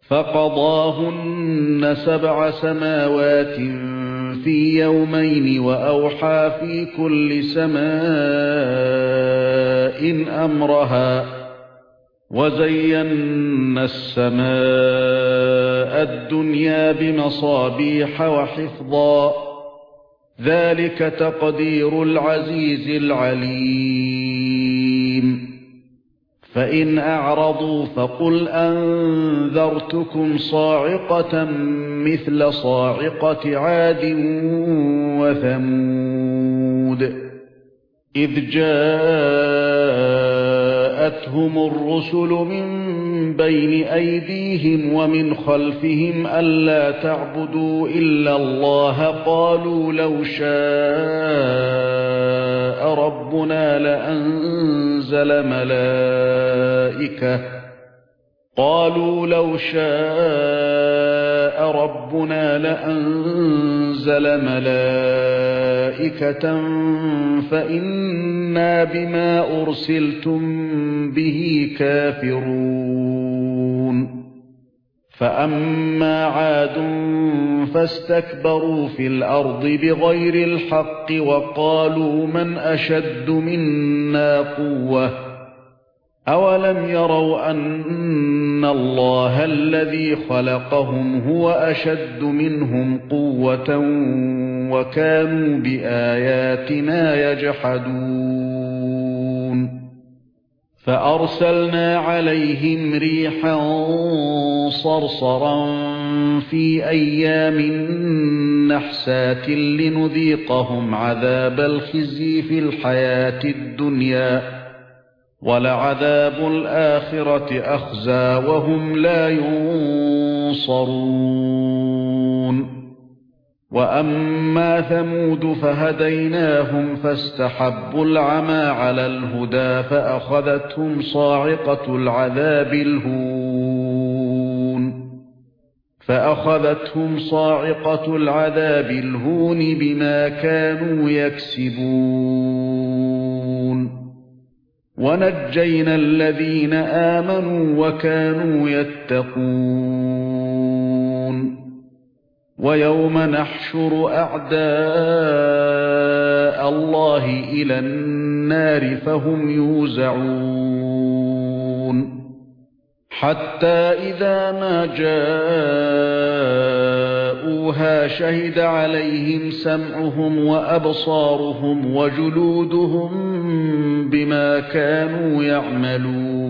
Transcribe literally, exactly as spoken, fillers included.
فقضاهن سبع سماوات في يومين وأوحى في كل سماء أمرها وزينا السماء الدنيا بمصابيح وحفظا ذلك تقدير العزيز العليم فإن أعرضوا فقل أنذرتكم صاعقة مثل صاعقة عاد وثمود إذ جاءتهم الرسل من بين أيديهم ومن خلفهم ألا تعبدوا إلا الله قالوا لو شاء ربنا لأنزل ملائكة قالوا لو شاء ربنا لأنزل ملائكة فإنا بما أرسلتم به كافرون فأما عاد فاستكبروا في الأرض بغير الحق وقالوا من أشد منا قوة أولم يروا أن الله الذي خلقهم هو أشد منهم قوة وكانوا بآياتنا يجحدون فأرسلنا عليهم ريحا صرصرا في أيام نحسات لنذيقهم عذاب الخزي في الحياة الدنيا ولعذاب الآخرة أخزى وهم لا ينصرون وأما ثمود فهديناهم فاستحبوا العمى على الهدى فأخذتهم صاعقة العذاب الهون فأخذتهم صاعقة العذاب الهون بما كانوا يكسبون ونجينا الذين آمنوا وكانوا يتقون ويوم نحشر أعداء الله إلى النار فهم يوزعون حتى إذا ما جاءوها شهد عليهم سمعهم وأبصارهم وجلودهم بما كانوا يعملون